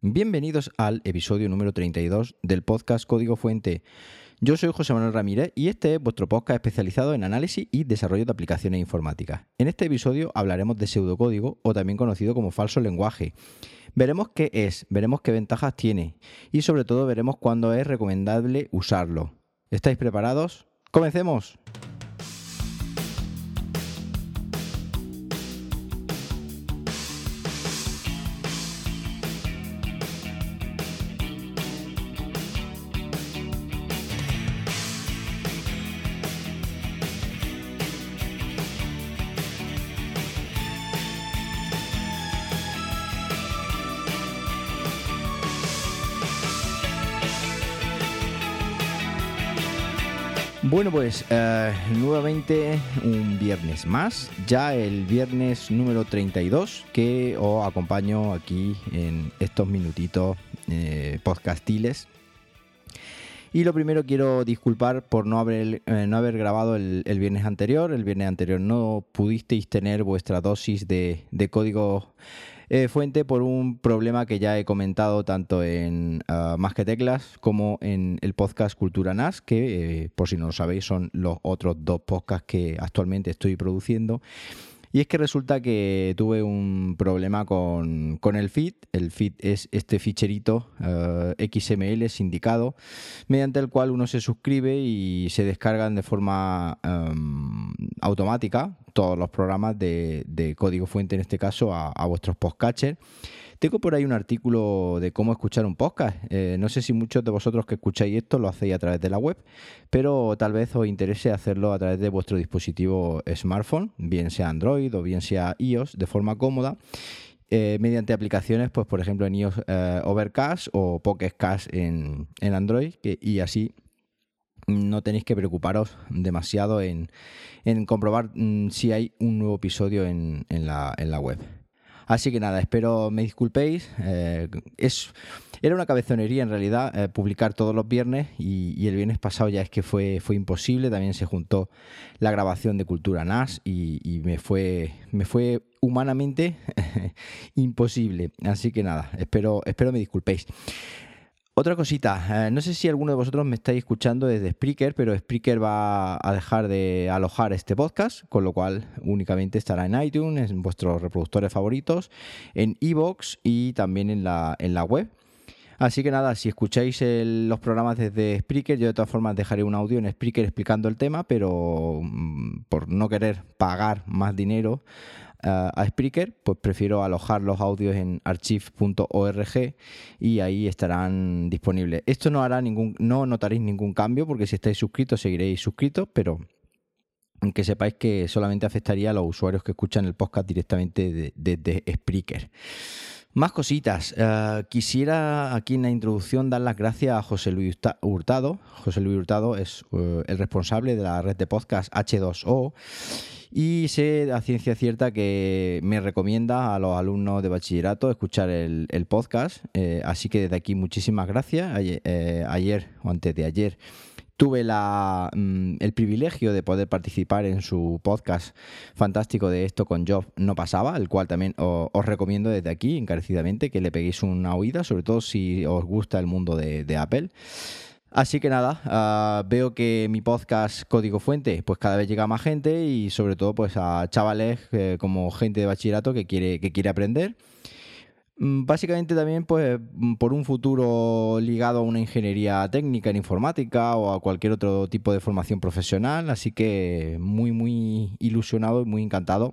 Bienvenidos al episodio número 32 del podcast Código Fuente. Yo soy José Manuel Ramírez y este es vuestro podcast especializado en análisis y desarrollo de aplicaciones informáticas. En este episodio hablaremos de pseudocódigo, o también conocido como falso lenguaje. Veremos qué es, veremos qué ventajas tiene y sobre todo veremos cuándo es recomendable usarlo. ¿Estáis preparados? ¡Comencemos! Bueno, pues nuevamente un viernes más, ya el viernes número 32 que os acompaño aquí en estos minutitos podcastiles. Y lo primero quiero disculpar por no haber grabado el viernes anterior. El viernes anterior no pudisteis tener vuestra dosis de código fuente por un problema que ya he comentado tanto en Más que Teclas como en el podcast Cultura NAS, que por si no lo sabéis son los otros dos podcasts que actualmente estoy produciendo. Y es que resulta que tuve un problema con el feed. El feed es este ficherito XML sindicado, mediante el cual uno se suscribe y se descargan de forma automática todos los programas de código fuente, en este caso, a vuestros podcatchers. Tengo por ahí un artículo de cómo escuchar un podcast. No sé si muchos de vosotros que escucháis esto lo hacéis a través de la web, pero tal vez os interese hacerlo a través de vuestro dispositivo smartphone, bien sea Android o bien sea iOS, de forma cómoda, mediante aplicaciones, pues por ejemplo en iOS Overcast o Pocket Cast en Android, y así no tenéis que preocuparos demasiado en comprobar si hay un nuevo episodio en la web. Así que nada, espero me disculpéis. Era una cabezonería en realidad publicar todos los viernes y el viernes pasado ya es que fue imposible. También se juntó la grabación de Cultura NAS y me fue humanamente imposible. Así que nada, espero me disculpéis. Otra cosita, no sé si alguno de vosotros me estáis escuchando desde Spreaker, pero Spreaker va a dejar de alojar este podcast, con lo cual únicamente estará en iTunes, en vuestros reproductores favoritos, en iVoox y también en la web. Así que nada, si escucháis los programas desde Spreaker, yo de todas formas dejaré un audio en Spreaker explicando el tema, pero por no querer pagar más dinero a Spreaker, pues prefiero alojar los audios en archive.org y ahí estarán disponibles. Esto no notaréis ningún cambio, porque si estáis suscritos seguiréis suscritos, pero que sepáis que solamente afectaría a los usuarios que escuchan el podcast directamente desde Spreaker. Más cositas. Quisiera aquí en la introducción dar las gracias a José Luis Hurtado. José Luis Hurtado es el responsable de la red de podcast H2O y sé a ciencia cierta que me recomienda a los alumnos de bachillerato escuchar el podcast. Así que desde aquí muchísimas gracias. Ayer o antes de ayer tuve el privilegio de poder participar en su podcast fantástico de Esto con Job no pasaba, el cual también os recomiendo desde aquí encarecidamente que le peguéis una oída, sobre todo si os gusta el mundo de Apple. Así que nada, veo que mi podcast Código Fuente pues cada vez llega a más gente y sobre todo pues a chavales como gente de bachillerato que quiere aprender. Básicamente también pues por un futuro ligado a una ingeniería técnica en informática o a cualquier otro tipo de formación profesional, así que muy ilusionado y muy encantado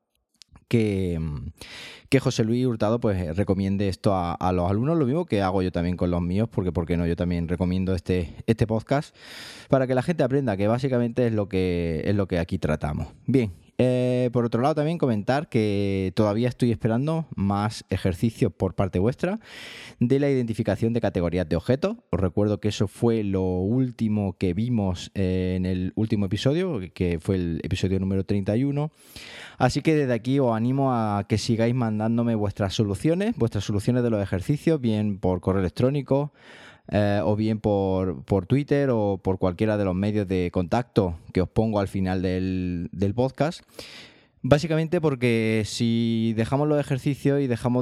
que José Luis Hurtado pues recomiende esto a los alumnos, lo mismo que hago yo también con los míos, porque ¿por qué no? Yo también recomiendo este podcast para que la gente aprenda, que básicamente es lo que aquí tratamos. Bien. Por otro lado, también comentar que todavía estoy esperando más ejercicios por parte vuestra de la identificación de categorías de objetos. Os recuerdo que eso fue lo último que vimos en el último episodio, que fue el episodio número 31. Así que desde aquí os animo a que sigáis mandándome vuestras soluciones de los ejercicios, bien por correo electrónico, o bien por Twitter o por cualquiera de los medios de contacto que os pongo al final del podcast. Básicamente porque si dejamos los ejercicios y dejamos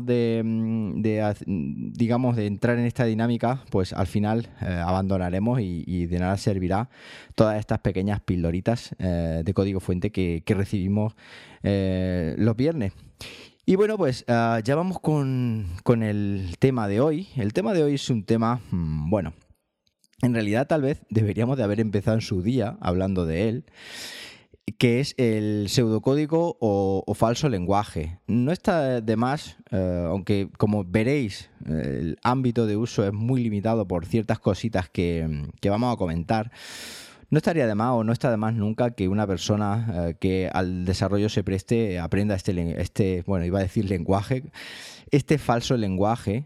digamos, de entrar en esta dinámica, pues al final abandonaremos y de nada servirá todas estas pequeñas pildoritas de código fuente que recibimos los viernes. Y bueno, pues ya vamos con el tema de hoy. El tema de hoy es un tema, bueno, en realidad tal vez deberíamos de haber empezado en su día hablando de él, que es el pseudocódigo o falso lenguaje. No está de más, aunque como veréis, el ámbito de uso es muy limitado por ciertas cositas que vamos a comentar. No estaría de más o no está de más nunca que una persona que al desarrollo se preste aprenda bueno, iba a decir lenguaje, este falso lenguaje,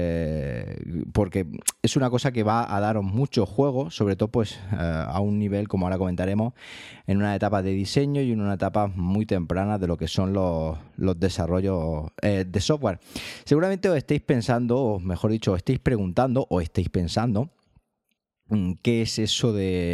porque es una cosa que va a daros mucho juego, sobre todo pues a un nivel, como ahora comentaremos, en una etapa de diseño y en una etapa muy temprana de lo que son los desarrollos de software. Seguramente os estéis pensando, o mejor dicho, os estéis preguntando o estéis pensando ¿qué es eso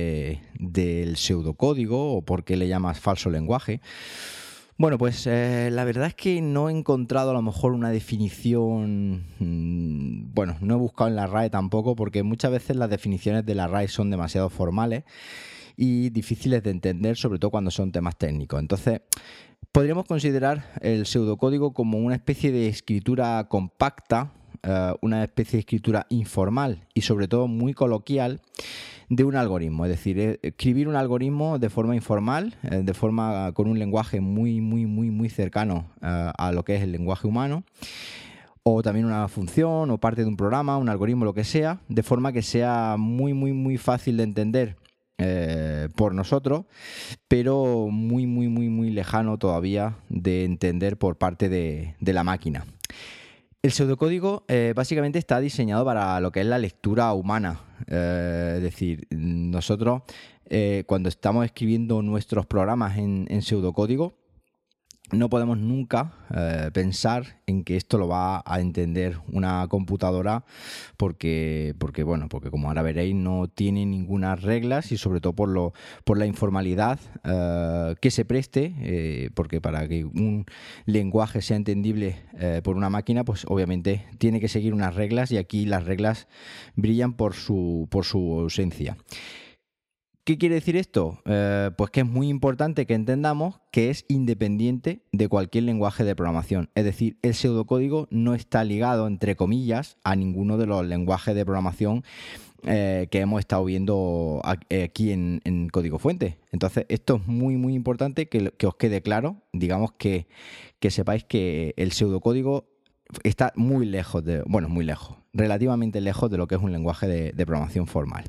del pseudocódigo o por qué le llamas falso lenguaje? Bueno, pues la verdad es que no he encontrado a lo mejor una definición, bueno, no he buscado en la RAE tampoco porque muchas veces las definiciones de la RAE son demasiado formales y difíciles de entender, sobre todo cuando son temas técnicos. Entonces, podríamos considerar el pseudocódigo como una especie de escritura compacta, una especie de escritura informal y sobre todo muy coloquial de un algoritmo, es decir, escribir un algoritmo de forma informal, de forma con un lenguaje muy cercano a lo que es el lenguaje humano, o también una función o parte de un programa, un algoritmo, lo que sea, de forma que sea muy fácil de entender por nosotros, pero muy lejano todavía de entender por parte de la máquina. El pseudocódigo básicamente está diseñado para lo que es la lectura humana. Es decir, nosotros cuando estamos escribiendo nuestros programas en pseudocódigo, no podemos nunca pensar en que esto lo va a entender una computadora porque como ahora veréis no tiene ninguna reglas y sobre todo por la informalidad que se preste, porque para que un lenguaje sea entendible por una máquina, pues obviamente tiene que seguir unas reglas y aquí las reglas brillan por su ausencia. ¿Qué quiere decir esto? Pues que es muy importante que entendamos que es independiente de cualquier lenguaje de programación. Es decir, el pseudocódigo no está ligado, entre comillas, a ninguno de los lenguajes de programación que hemos estado viendo aquí en Código Fuente. Entonces, esto es muy importante que os quede claro. Digamos que sepáis que el pseudocódigo está muy lejos, relativamente lejos de lo que es un lenguaje de programación formal.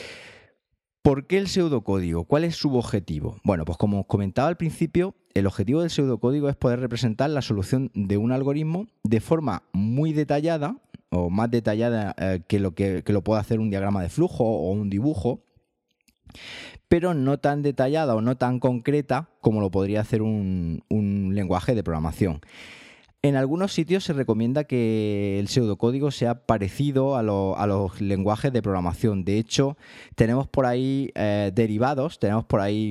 ¿Por qué el pseudocódigo? ¿Cuál es su objetivo? Bueno, pues como os comentaba al principio, el objetivo del pseudocódigo es poder representar la solución de un algoritmo de forma muy detallada o más detallada que lo pueda hacer un diagrama de flujo o un dibujo, pero no tan detallada o no tan concreta como lo podría hacer un lenguaje de programación. En algunos sitios se recomienda que el pseudocódigo sea parecido a los lenguajes de programación. De hecho, tenemos por ahí derivados, tenemos por ahí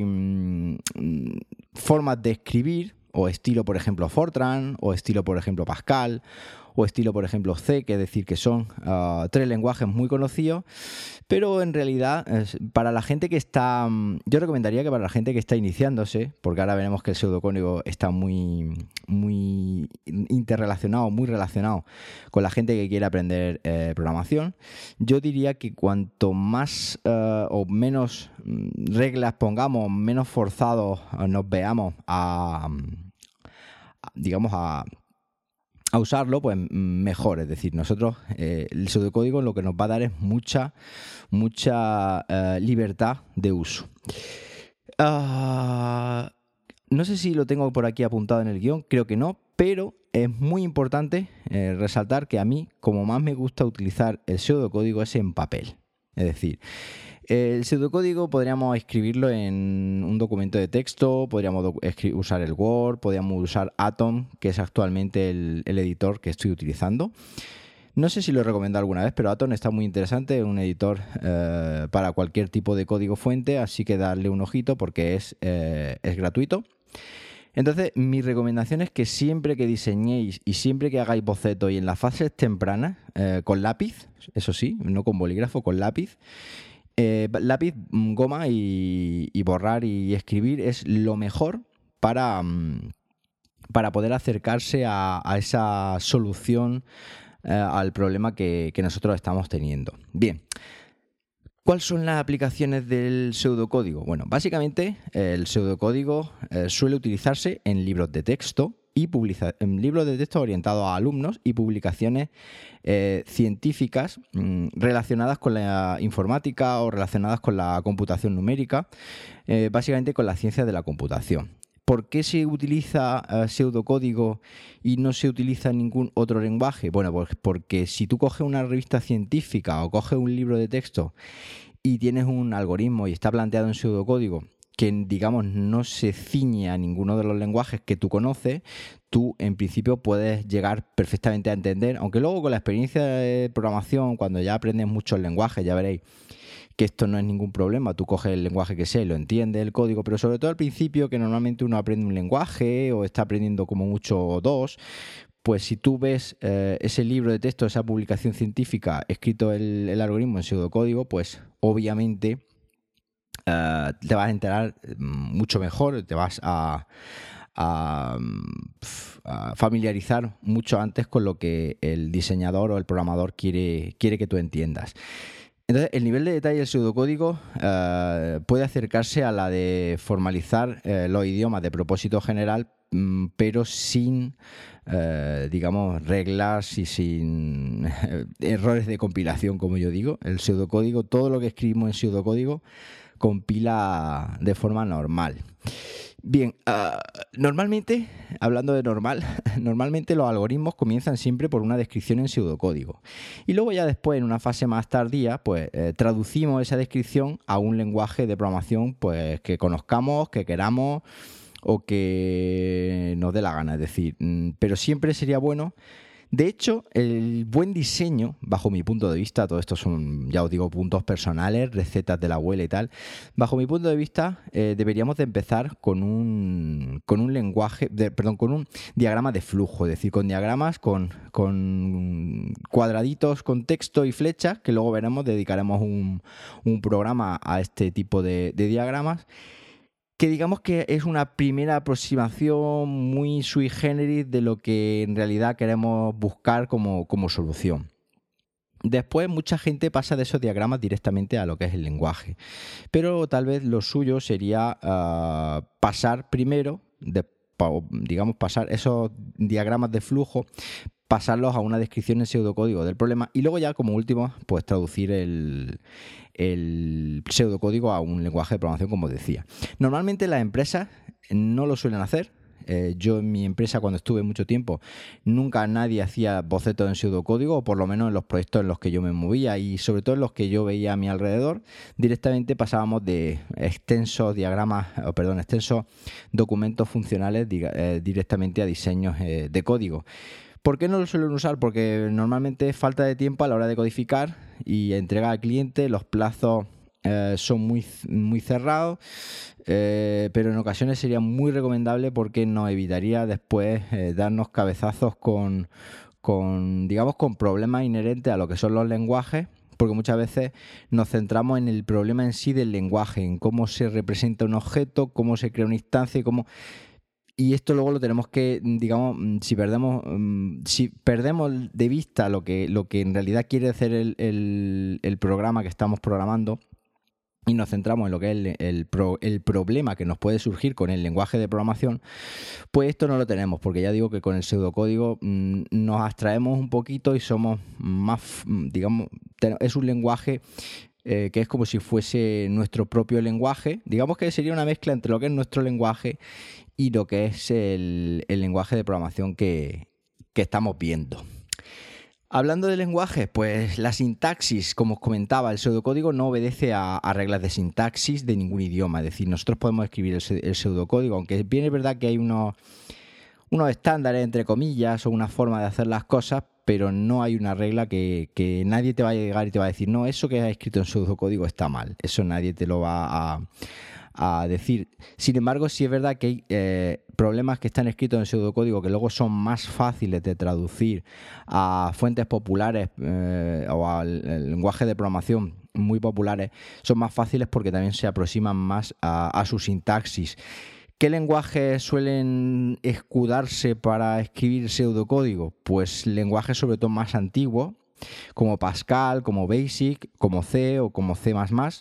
formas de escribir, o estilo, por ejemplo, Fortran, o estilo, por ejemplo, Pascal, o estilo, por ejemplo, C, que es decir, que son tres lenguajes muy conocidos, pero en realidad para la gente que está, yo recomendaría que para la gente que está iniciándose, porque ahora veremos que el pseudocódigo está muy interrelacionado, muy relacionado con la gente que quiere aprender programación, yo diría que cuanto más o menos reglas pongamos, menos forzados nos veamos a usarlo, pues mejor. Es decir, nosotros el pseudocódigo lo que nos va a dar es mucha libertad de uso. No sé si lo tengo por aquí apuntado en el guión, creo que no, pero es muy importante resaltar que a mí, como más me gusta utilizar el pseudocódigo, es en papel. Es decir, el pseudocódigo podríamos escribirlo en un documento de texto, podríamos usar el Word, podríamos usar Atom, que es actualmente el editor que estoy utilizando. No sé si lo he recomendado alguna vez, pero Atom está muy interesante, es un editor para cualquier tipo de código fuente, así que darle un ojito porque es gratuito. Entonces, mi recomendación es que siempre que diseñéis y siempre que hagáis bocetos y en las fases tempranas, con lápiz, eso sí, no con bolígrafo, con lápiz, lápiz, goma y borrar y escribir es lo mejor para poder acercarse a esa solución, al problema que nosotros estamos teniendo. Bien. ¿Cuáles son las aplicaciones del pseudocódigo? Bueno, básicamente el pseudocódigo suele utilizarse en libros de texto y en libros de texto orientados a alumnos y publicaciones científicas relacionadas con la informática o relacionadas con la computación numérica, básicamente con la ciencia de la computación. ¿Por qué se utiliza pseudocódigo y no se utiliza ningún otro lenguaje? Bueno, pues porque si tú coges una revista científica o coges un libro de texto y tienes un algoritmo y está planteado en pseudocódigo que, digamos, no se ciñe a ninguno de los lenguajes que tú conoces, tú en principio puedes llegar perfectamente a entender, aunque luego con la experiencia de programación, cuando ya aprendes muchos lenguajes, ya veréis que esto no es ningún problema. Tú coges el lenguaje que sea y lo entiendes, el código, pero sobre todo al principio, que normalmente uno aprende un lenguaje o está aprendiendo como mucho dos, pues si tú ves ese libro de texto, esa publicación científica, escrito el algoritmo en pseudocódigo, pues obviamente te vas a enterar mucho mejor, te vas a familiarizar mucho antes con lo que el diseñador o el programador quiere que tú entiendas. Entonces, el nivel de detalle del pseudocódigo puede acercarse a la de formalizar los idiomas de propósito general, pero sin, digamos, reglas y sin errores de compilación, como yo digo. El pseudocódigo, todo lo que escribimos en pseudocódigo, compila de forma normal. Bien, normalmente, hablando de normalmente los algoritmos comienzan siempre por una descripción en pseudocódigo. Y luego ya después, en una fase más tardía, pues traducimos esa descripción a un lenguaje de programación pues que conozcamos, que queramos o que nos dé la gana. Es decir, pero siempre sería bueno. De hecho, el buen diseño, bajo mi punto de vista, todo esto son, ya os digo, puntos personales, recetas de la abuela y tal, bajo mi punto de vista, deberíamos de empezar con un lenguaje, con un diagrama de flujo, es decir, con diagramas, con cuadraditos, con texto y flechas, que luego veremos, dedicaremos un programa a este tipo de diagramas, que digamos que es una primera aproximación muy sui generis de lo que en realidad queremos buscar como solución. Después mucha gente pasa de esos diagramas directamente a lo que es el lenguaje, pero tal vez lo suyo sería pasar primero, pasar esos diagramas de flujo, pasarlos a una descripción en pseudocódigo del problema y luego ya como último pues traducir el pseudocódigo a un lenguaje de programación, como decía. Normalmente las empresas no lo suelen hacer. Yo en mi empresa, cuando estuve mucho tiempo, nunca nadie hacía bocetos en pseudocódigo, o por lo menos en los proyectos en los que yo me movía y sobre todo en los que yo veía a mi alrededor. Directamente pasábamos de extensos documentos funcionales directamente a diseños de código. ¿Por qué no lo suelen usar? Porque normalmente es falta de tiempo a la hora de codificar y entregar al cliente. Los plazos son muy, muy cerrados, pero en ocasiones sería muy recomendable porque nos evitaría después darnos cabezazos con problemas inherentes a lo que son los lenguajes, porque muchas veces nos centramos en el problema en sí del lenguaje, en cómo se representa un objeto, cómo se crea una instancia y esto luego lo tenemos que, digamos, si perdemos de vista lo que en realidad quiere hacer el programa que estamos programando y nos centramos en lo que es el problema que nos puede surgir con el lenguaje de programación, pues esto no lo tenemos, porque ya digo que con el pseudocódigo nos abstraemos un poquito y somos más, digamos, es un lenguaje que es como si fuese nuestro propio lenguaje. Digamos que sería una mezcla entre lo que es nuestro lenguaje y lo que es el lenguaje de programación que estamos viendo. Hablando de lenguajes, pues la sintaxis, como os comentaba, el pseudocódigo no obedece a reglas de sintaxis de ningún idioma. Es decir, nosotros podemos escribir el pseudocódigo, aunque bien es verdad que hay unos estándares, entre comillas, o una forma de hacer las cosas, pero no hay una regla que nadie te vaya a llegar y te va a decir, no, eso que has escrito en pseudocódigo está mal. Eso nadie te lo va a decir. Sin embargo, sí es verdad que hay problemas que están escritos en pseudocódigo que luego son más fáciles de traducir a fuentes populares o al lenguaje de programación muy populares. Son más fáciles porque también se aproximan más a su sintaxis. ¿Qué lenguajes suelen escudarse para escribir pseudocódigo? Pues lenguajes sobre todo más antiguos, como Pascal, como Basic, como C o como C++.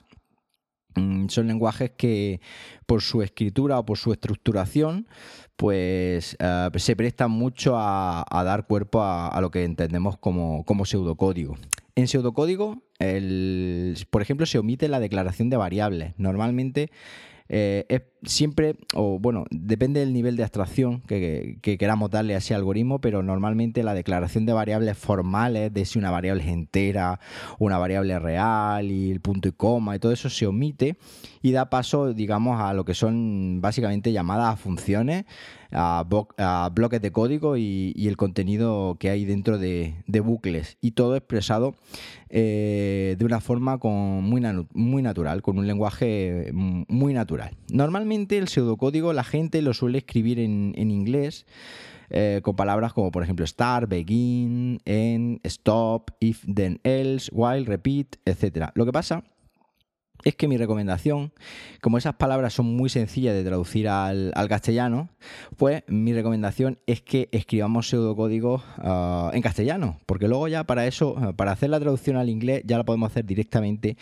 Son lenguajes que por su escritura o por su estructuración pues se prestan mucho a dar cuerpo a lo que entendemos como pseudocódigo. En pseudocódigo, por ejemplo, se omite la declaración de variables. Normalmente es siempre, o bueno, depende del nivel de abstracción que queramos darle a ese algoritmo, pero normalmente la declaración de variables formales, de si una variable es entera o una variable real y el punto y coma y todo eso se omite y da paso, digamos, a lo que son básicamente llamadas a funciones, a bloques de código y el contenido que hay dentro de bucles, y todo expresado de una forma muy natural, con un lenguaje muy natural. Normalmente el pseudocódigo la gente lo suele escribir en inglés con palabras como por ejemplo start, begin, end, stop, if, then, else, while, repeat, etc. Lo que pasa es que mi recomendación, como esas palabras son muy sencillas de traducir al castellano, pues mi recomendación es que escribamos pseudocódigo en castellano, porque luego ya para eso, para hacer la traducción al inglés, ya la podemos hacer directamente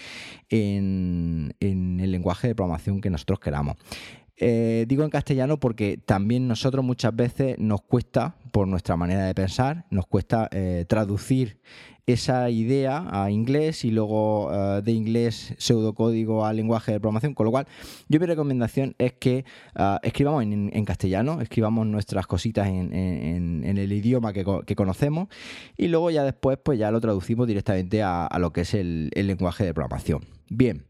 en el lenguaje de programación que nosotros queramos. Digo en castellano porque también nosotros muchas veces nos cuesta, por nuestra manera de pensar, nos cuesta traducir esa idea a inglés y luego de inglés pseudocódigo al lenguaje de programación, con lo cual mi recomendación es que escribamos en castellano, escribamos nuestras cositas en el idioma que conocemos y luego ya después pues ya lo traducimos directamente a lo que es el lenguaje de programación. Bien.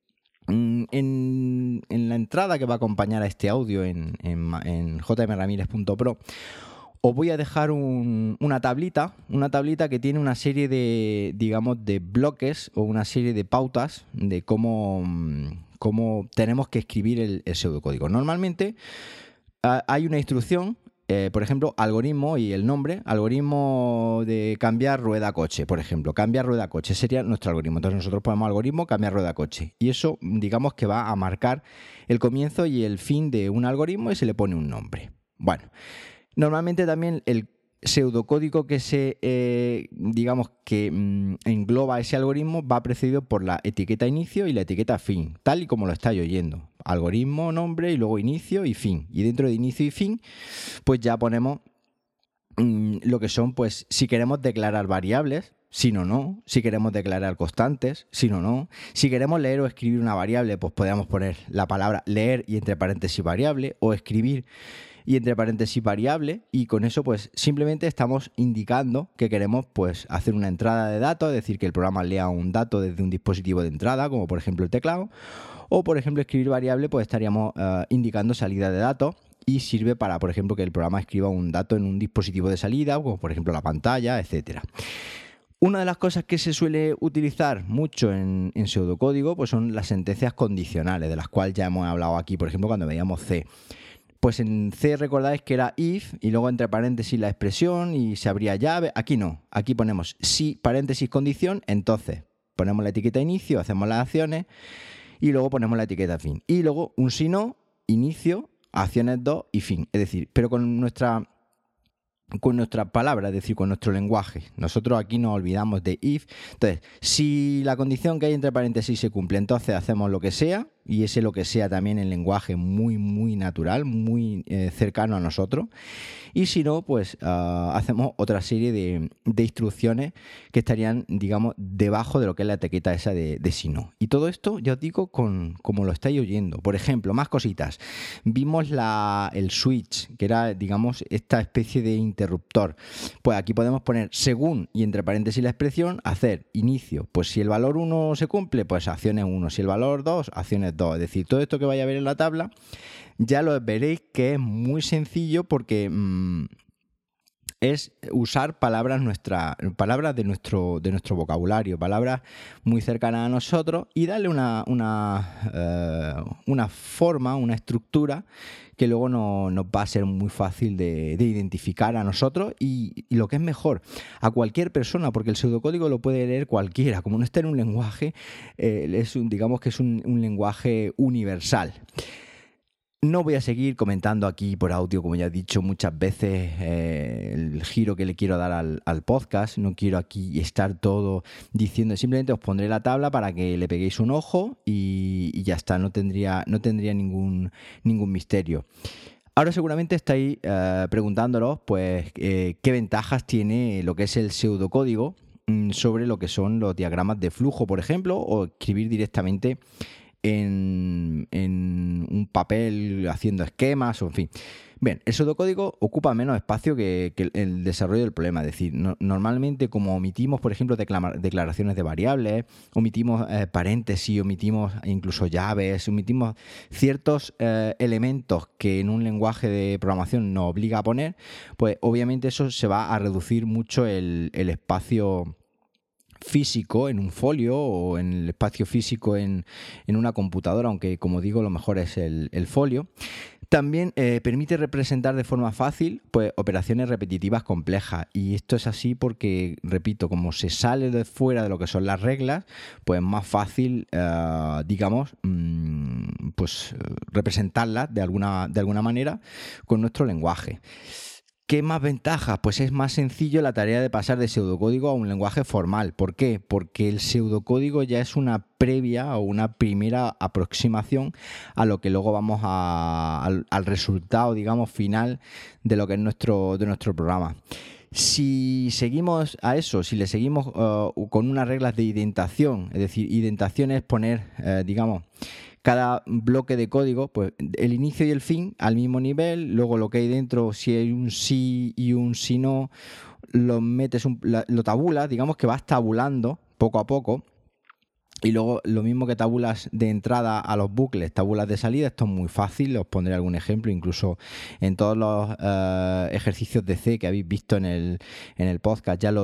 En la entrada que va a acompañar a este audio en jmramirez.pro os voy a dejar una tablita que tiene una serie de, digamos, de bloques o una serie de pautas de cómo tenemos que escribir el pseudocódigo. Normalmente hay una instrucción, por ejemplo, algoritmo y el nombre, algoritmo de cambiar rueda coche, por ejemplo, cambiar rueda coche sería nuestro algoritmo. Entonces nosotros ponemos algoritmo cambiar rueda coche y eso, digamos, que va a marcar el comienzo y el fin de un algoritmo y se le pone un nombre. Bueno, normalmente también el pseudocódigo que digamos que engloba ese algoritmo va precedido por la etiqueta inicio y la etiqueta fin, tal y como lo estáis oyendo. Algoritmo, nombre y luego inicio y fin. Y dentro de inicio y fin, pues ya ponemos lo que son, pues, si queremos declarar variables, sí o no, si queremos declarar constantes, sí o no, si queremos leer o escribir una variable, pues podemos poner la palabra leer y entre paréntesis variable, o escribir y entre paréntesis variable, y con eso pues simplemente estamos indicando que queremos pues hacer una entrada de datos, es decir, que el programa lea un dato desde un dispositivo de entrada, como por ejemplo el teclado, o por ejemplo escribir variable, pues estaríamos indicando salida de datos, y sirve para, por ejemplo, que el programa escriba un dato en un dispositivo de salida, como por ejemplo la pantalla, etcétera. Una de las cosas que se suele utilizar mucho en pseudocódigo pues son las sentencias condicionales, de las cuales ya hemos hablado aquí, por ejemplo, cuando veíamos C. Pues en C recordáis que era if y luego entre paréntesis la expresión y se abría llave. Aquí no, aquí ponemos si paréntesis condición, entonces ponemos la etiqueta inicio, hacemos las acciones y luego ponemos la etiqueta fin. Y luego un si no, inicio, acciones 2 y fin. Es decir, pero con nuestra palabra, es decir, con nuestro lenguaje. Nosotros aquí nos olvidamos de if. Entonces, si la condición que hay entre paréntesis se cumple, entonces hacemos lo que sea, y ese lo que sea también en lenguaje muy, muy natural, muy cercano a nosotros. Y si no, pues hacemos otra serie de instrucciones que estarían, digamos, debajo de lo que es la etiqueta esa de si no. Y todo esto, ya os digo, como lo estáis oyendo. Por ejemplo, más cositas. Vimos el switch, que era, digamos, esta especie de interruptor. Pues aquí podemos poner según y entre paréntesis la expresión, hacer inicio. Pues si el valor 1 se cumple, pues acciones 1. Si el valor 2, acciones 2. Es decir, todo esto que vais a ver en la tabla, ya lo veréis que es muy sencillo porque es usar palabras de nuestro vocabulario, palabras muy cercanas a nosotros y darle una forma, una estructura que luego nos va a ser muy fácil de identificar a nosotros y lo que es mejor, a cualquier persona, porque el pseudocódigo lo puede leer cualquiera. Como no está en un lenguaje, digamos que es un lenguaje universal. No voy a seguir comentando aquí por audio, como ya he dicho muchas veces, el giro que le quiero dar al podcast. No quiero aquí estar todo diciendo, simplemente os pondré la tabla para que le peguéis un ojo y ya está, no tendría ningún misterio. Ahora seguramente estáis preguntándolos pues, qué ventajas tiene lo que es el pseudocódigo sobre lo que son los diagramas de flujo, por ejemplo, o escribir directamente en un papel haciendo esquemas, o en fin. Bien, el pseudocódigo ocupa menos espacio que el desarrollo del problema. Es decir, normalmente como omitimos, por ejemplo, declaraciones de variables, omitimos paréntesis, omitimos incluso llaves, omitimos ciertos elementos que en un lenguaje de programación nos obliga a poner, pues obviamente eso se va a reducir mucho el espacio físico en un folio o en el espacio físico en una computadora, aunque como digo lo mejor es el folio. También permite representar de forma fácil pues, operaciones repetitivas complejas, y esto es así porque, repito, como se sale de fuera de lo que son las reglas, pues es más fácil, digamos, pues representarlas de alguna manera con nuestro lenguaje. ¿Qué más ventajas? Pues es más sencillo la tarea de pasar de pseudocódigo a un lenguaje formal. ¿Por qué? Porque el pseudocódigo ya es una previa o una primera aproximación a lo que luego vamos al resultado, digamos, final de lo que es de nuestro programa. Si seguimos a eso, si le seguimos con unas reglas de indentación, es decir, indentación es poner, digamos, cada bloque de código, pues el inicio y el fin al mismo nivel, luego lo que hay dentro, si hay un sí y un si no, lo metes, lo tabulas, digamos que vas tabulando poco a poco. Y luego lo mismo que tabulas de entrada a los bucles, tabulas de salida. Esto es muy fácil, os pondré algún ejemplo, incluso en todos los ejercicios de C que habéis visto en el podcast, ya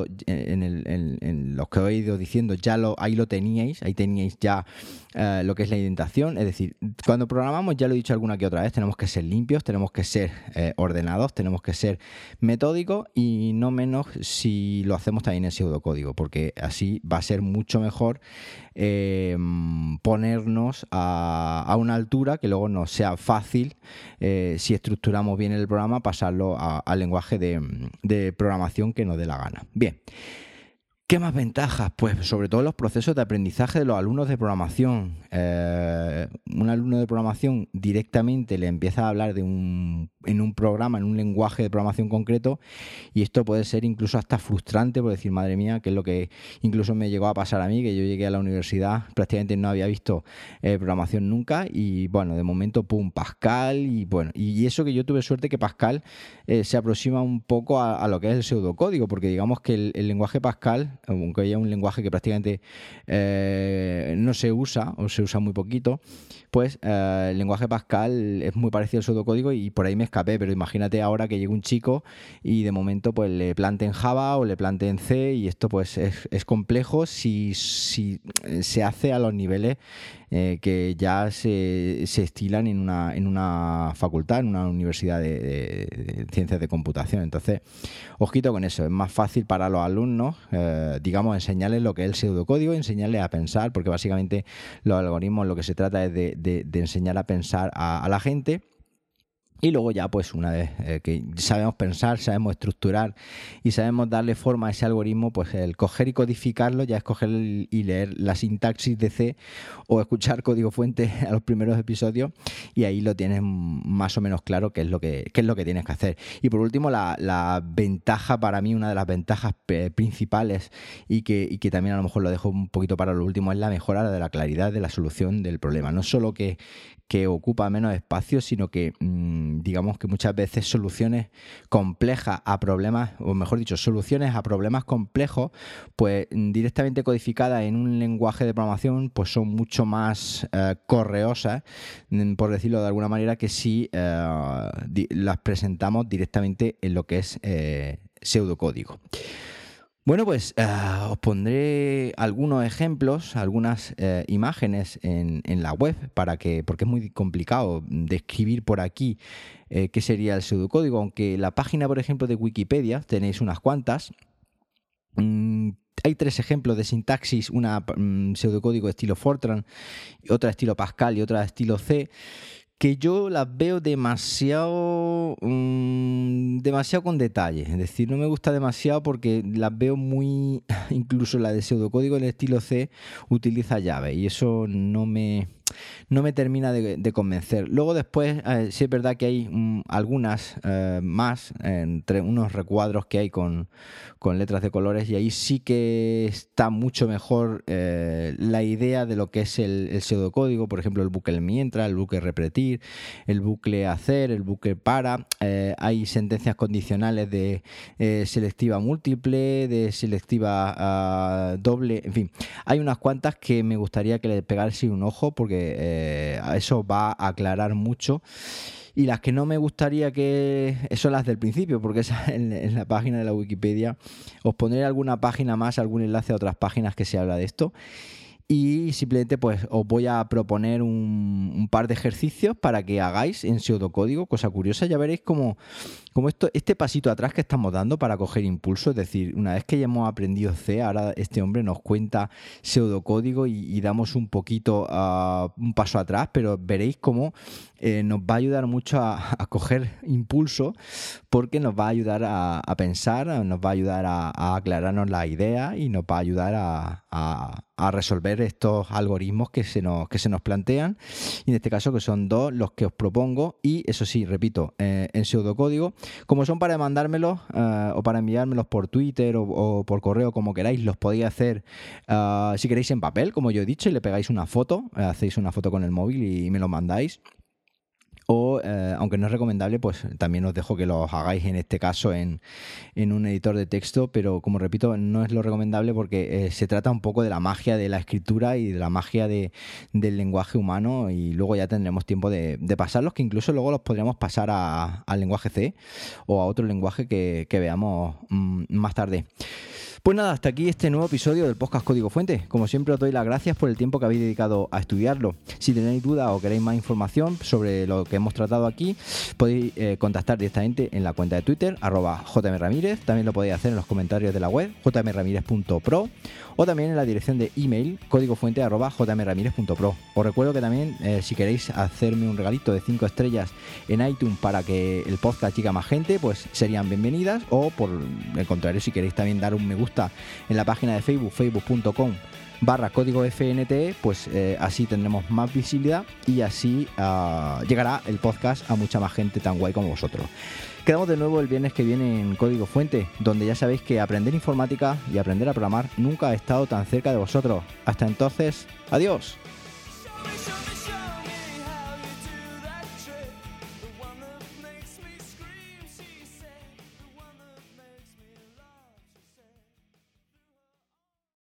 en los que os he ido diciendo, ahí lo teníais, ahí teníais ya lo que es la indentación. Es decir, cuando programamos, ya lo he dicho alguna que otra vez, tenemos que ser limpios, tenemos que ser ordenados, tenemos que ser metódicos, y no menos si lo hacemos también en pseudocódigo, porque así va a ser mucho mejor ponernos a una altura que luego nos sea fácil, si estructuramos bien el programa, pasarlo al lenguaje de programación que nos dé la gana. Bien. ¿Qué más ventajas? Pues sobre todo los procesos de aprendizaje de los alumnos de programación. Un alumno de programación directamente le empieza a hablar en un programa, en un lenguaje de programación concreto, y esto puede ser incluso hasta frustrante, por decir, madre mía, que es lo que incluso me llegó a pasar a mí, que yo llegué a la universidad, prácticamente no había visto programación nunca, y bueno, de momento, pum, Pascal, y bueno, y eso que yo tuve suerte que Pascal se aproxima un poco a lo que es el pseudocódigo, porque digamos que el lenguaje Pascal, aunque haya un lenguaje que prácticamente no se usa o se usa muy poquito, pues el lenguaje Pascal es muy parecido al pseudocódigo, y por ahí me escapé. Pero imagínate ahora que llega un chico y de momento pues le plante en Java o le plante en C, y esto pues es complejo si se hace a los niveles que ya se estilan en una facultad, en una universidad de ciencias de computación. Entonces, ojito con eso, es más fácil para los alumnos, digamos, enseñarles lo que es el pseudocódigo, enseñarles a pensar, porque básicamente los algoritmos, lo que se trata es de enseñar a pensar a la gente. Y luego ya, pues una vez que sabemos pensar, sabemos estructurar y sabemos darle forma a ese algoritmo, pues el coger y codificarlo ya es coger y leer la sintaxis de C o escuchar código fuente a los primeros episodios, y ahí lo tienes más o menos claro qué es lo que tienes que hacer. Y por último, la ventaja, para mí, una de las ventajas principales, y que también a lo mejor lo dejo un poquito para lo último, es la mejora de la claridad de la solución del problema. No solo que ocupa menos espacio, sino que digamos que muchas veces soluciones complejas a problemas, o mejor dicho, soluciones a problemas complejos, pues directamente codificadas en un lenguaje de programación, pues son mucho más correosas, por decirlo de alguna manera, que si las presentamos directamente en lo que es pseudocódigo. Bueno, pues os pondré algunos ejemplos, algunas imágenes en la web porque es muy complicado describir por aquí qué sería el pseudocódigo, aunque la página, por ejemplo, de Wikipedia tenéis unas cuantas. Hay 3 ejemplos de sintaxis, una pseudocódigo de estilo Fortran, otra de estilo Pascal y otra de estilo C, que yo las veo demasiado con detalle. Es decir, no me gusta demasiado porque las veo muy... Incluso la de pseudocódigo en el estilo C utiliza llaves y eso no me termina de convencer. Luego después, sí es verdad que hay algunas más, entre unos recuadros que hay con letras de colores, y ahí sí que está mucho mejor la idea de lo que es el pseudocódigo. Por ejemplo, el bucle mientras, el bucle repetir, el bucle hacer, el bucle para. Hay sentencias condicionales de selectiva múltiple, de selectiva doble, en fin. Hay unas cuantas que me gustaría que le pegase un ojo porque eso va a aclarar mucho. Y las que no me gustaría que... son las del principio, porque esa en la página de la Wikipedia os pondré alguna página más, algún enlace a otras páginas que se habla de esto. Y simplemente pues os voy a proponer un par de ejercicios para que hagáis en pseudocódigo, cosa curiosa. Ya veréis cómo este pasito atrás que estamos dando para coger impulso, es decir, una vez que ya hemos aprendido C, ahora este hombre nos cuenta pseudocódigo y damos un poquito un paso atrás, pero veréis cómo nos va a ayudar mucho a coger impulso, porque nos va a ayudar a pensar, nos va a ayudar a aclararnos la idea y nos va a ayudar a resolver estos algoritmos que se nos plantean, y en este caso que son 2 los que os propongo, y eso sí, repito, en pseudocódigo. Como son para mandármelos o para enviármelos por Twitter o por correo, como queráis, los podéis hacer si queréis en papel, como yo he dicho, y le pegáis una foto, hacéis una foto con el móvil y me lo mandáis. O, aunque no es recomendable, pues también os dejo que los hagáis en este caso en un editor de texto, pero como repito, no es lo recomendable porque se trata un poco de la magia de la escritura y de la magia del lenguaje humano, y luego ya tendremos tiempo de pasarlos, que incluso luego los podríamos pasar al lenguaje C o a otro lenguaje que veamos más tarde. Pues nada, hasta aquí este nuevo episodio del podcast Código Fuente. Como siempre, os doy las gracias por el tiempo que habéis dedicado a estudiarlo. Si tenéis dudas o queréis más información sobre lo que hemos tratado aquí, podéis contactar directamente en la cuenta de Twitter, @jmramírez. También lo podéis hacer en los comentarios de la web, jmramirez.pro, o también en la dirección de email, códigofuente@jmramirez.pro. Os recuerdo que también, si queréis hacerme un regalito de 5 estrellas en iTunes para que el podcast llegue a más gente, pues serían bienvenidas, o por el contrario, si queréis también dar un me gusta en la página de Facebook, facebook.com/códigofnte, pues así tendremos más visibilidad y así llegará el podcast a mucha más gente tan guay como vosotros. Quedamos de nuevo el viernes que viene en Código Fuente, donde ya sabéis que aprender informática y aprender a programar nunca ha estado tan cerca de vosotros. Hasta entonces, adiós.